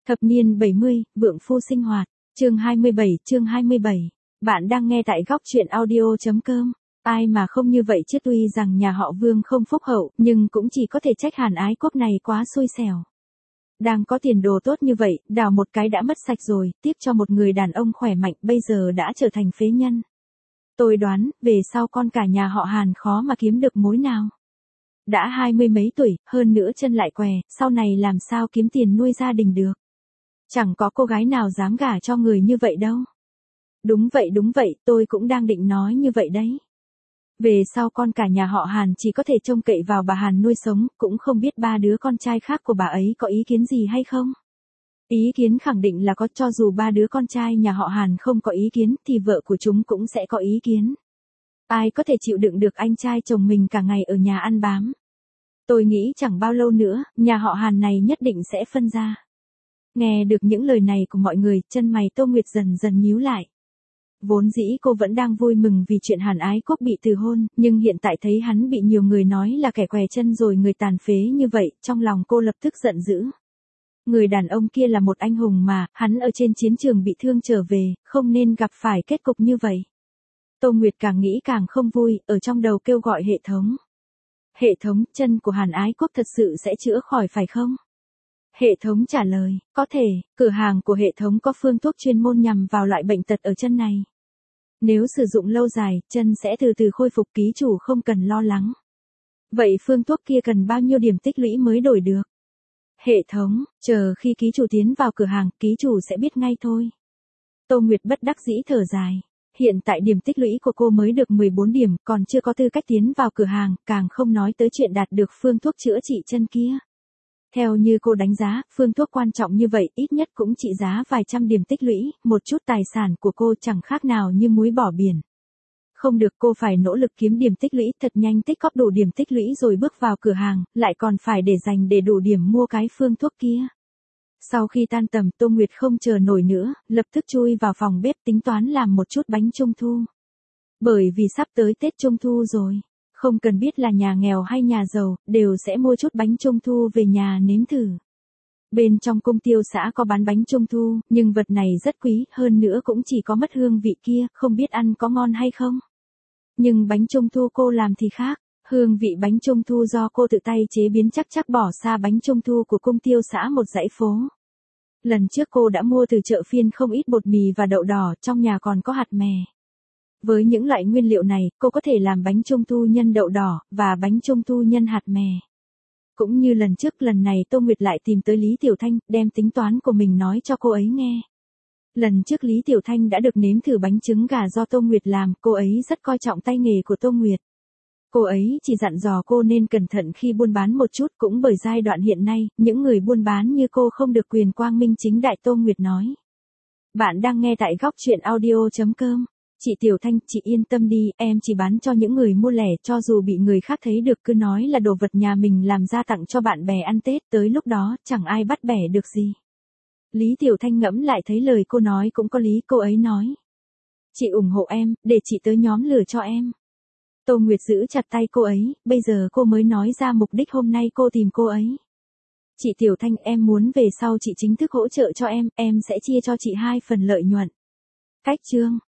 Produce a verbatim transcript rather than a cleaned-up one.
Thập niên bảy mươi, vượng phu sinh hoạt, chương hai mươi bảy, chương hai mươi bảy. Bạn đang nghe tại góc truyện audio.com. Ai mà không như vậy chứ, tuy rằng nhà họ Vương không phúc hậu, nhưng cũng chỉ có thể trách Hàn Ái Quốc này quá xui xẻo. Đang có tiền đồ tốt như vậy, đào một cái đã mất sạch rồi, tiếc cho một người đàn ông khỏe mạnh bây giờ đã trở thành phế nhân. Tôi đoán, về sau con cả nhà họ Hàn khó mà kiếm được mối nào. Đã hai mươi mấy tuổi, hơn nữa chân lại què, sau này làm sao kiếm tiền nuôi gia đình được. Chẳng có cô gái nào dám gả cho người như vậy đâu. Đúng vậy đúng vậy, tôi cũng đang định nói như vậy đấy. Về sau con cả nhà họ Hàn chỉ có thể trông cậy vào bà Hàn nuôi sống, cũng không biết ba đứa con trai khác của bà ấy có ý kiến gì hay không. Ý kiến khẳng định là có, cho dù ba đứa con trai nhà họ Hàn không có ý kiến thì vợ của chúng cũng sẽ có ý kiến. Ai có thể chịu đựng được anh trai chồng mình cả ngày ở nhà ăn bám. Tôi nghĩ chẳng bao lâu nữa, nhà họ Hàn này nhất định sẽ phân ra. Nghe được những lời này của mọi người, chân mày Tô Nguyệt dần dần nhíu lại. Vốn dĩ cô vẫn đang vui mừng vì chuyện Hàn Ái Quốc bị từ hôn, nhưng hiện tại thấy hắn bị nhiều người nói là kẻ què chân rồi người tàn phế như vậy, trong lòng cô lập tức giận dữ. Người đàn ông kia là một anh hùng mà, hắn ở trên chiến trường bị thương trở về, không nên gặp phải kết cục như vậy. Tô Nguyệt càng nghĩ càng không vui, ở trong đầu kêu gọi hệ thống. Hệ thống, chân của Hàn Ái Quốc thật sự sẽ chữa khỏi phải không? Hệ thống trả lời, có thể, cửa hàng của hệ thống có phương thuốc chuyên môn nhằm vào loại bệnh tật ở chân này. Nếu sử dụng lâu dài, chân sẽ từ từ khôi phục, ký chủ không cần lo lắng. Vậy phương thuốc kia cần bao nhiêu điểm tích lũy mới đổi được? Hệ thống, chờ khi ký chủ tiến vào cửa hàng, ký chủ sẽ biết ngay thôi. Tô Nguyệt bất đắc dĩ thở dài. Hiện tại điểm tích lũy của cô mới được mười bốn điểm, còn chưa có tư cách tiến vào cửa hàng, càng không nói tới chuyện đạt được phương thuốc chữa trị chân kia. Theo như cô đánh giá, phương thuốc quan trọng như vậy ít nhất cũng trị giá vài trăm điểm tích lũy, một chút tài sản của cô chẳng khác nào như muối bỏ biển. Không được, cô phải nỗ lực kiếm điểm tích lũy thật nhanh, tích cóp đủ điểm tích lũy rồi bước vào cửa hàng, lại còn phải để dành để đủ điểm mua cái phương thuốc kia. Sau khi tan tầm, Tô Nguyệt không chờ nổi nữa, lập tức chui vào phòng bếp tính toán làm một chút bánh trung thu. Bởi vì sắp tới Tết Trung Thu rồi. Không cần biết là nhà nghèo hay nhà giàu, đều sẽ mua chút bánh trung thu về nhà nếm thử. Bên trong cung tiêu xã có bán bánh trung thu, nhưng vật này rất quý, hơn nữa cũng chỉ có mất hương vị kia, không biết ăn có ngon hay không. Nhưng bánh trung thu cô làm thì khác, hương vị bánh trung thu do cô tự tay chế biến chắc chắc bỏ xa bánh trung thu của cung tiêu xã một dãy phố. Lần trước cô đã mua từ chợ phiên không ít bột mì và đậu đỏ, trong nhà còn có hạt mè. Với những loại nguyên liệu này, cô có thể làm bánh trung thu nhân đậu đỏ, và bánh trung thu nhân hạt mè. Cũng như lần trước, lần này Tô Nguyệt lại tìm tới Lý Tiểu Thanh, đem tính toán của mình nói cho cô ấy nghe. Lần trước Lý Tiểu Thanh đã được nếm thử bánh trứng gà do Tô Nguyệt làm, cô ấy rất coi trọng tay nghề của Tô Nguyệt. Cô ấy chỉ dặn dò cô nên cẩn thận khi buôn bán một chút, cũng bởi giai đoạn hiện nay, những người buôn bán như cô không được quyền quang minh chính đại, Tô Nguyệt nói. Bạn đang nghe tại góc truyện audio.com. Chị Tiểu Thanh, chị yên tâm đi, em chỉ bán cho những người mua lẻ, cho dù bị người khác thấy được cứ nói là đồ vật nhà mình làm ra tặng cho bạn bè ăn Tết, tới lúc đó, chẳng ai bắt bẻ được gì. Lý Tiểu Thanh ngẫm lại thấy lời cô nói cũng có lý, cô ấy nói. Chị ủng hộ em, để chị tới nhóm lửa cho em. Tô Nguyệt giữ chặt tay cô ấy, bây giờ cô mới nói ra mục đích hôm nay cô tìm cô ấy. Chị Tiểu Thanh, em muốn về sau chị chính thức hỗ trợ cho em, em sẽ chia cho chị hai phần lợi nhuận. Cách chương.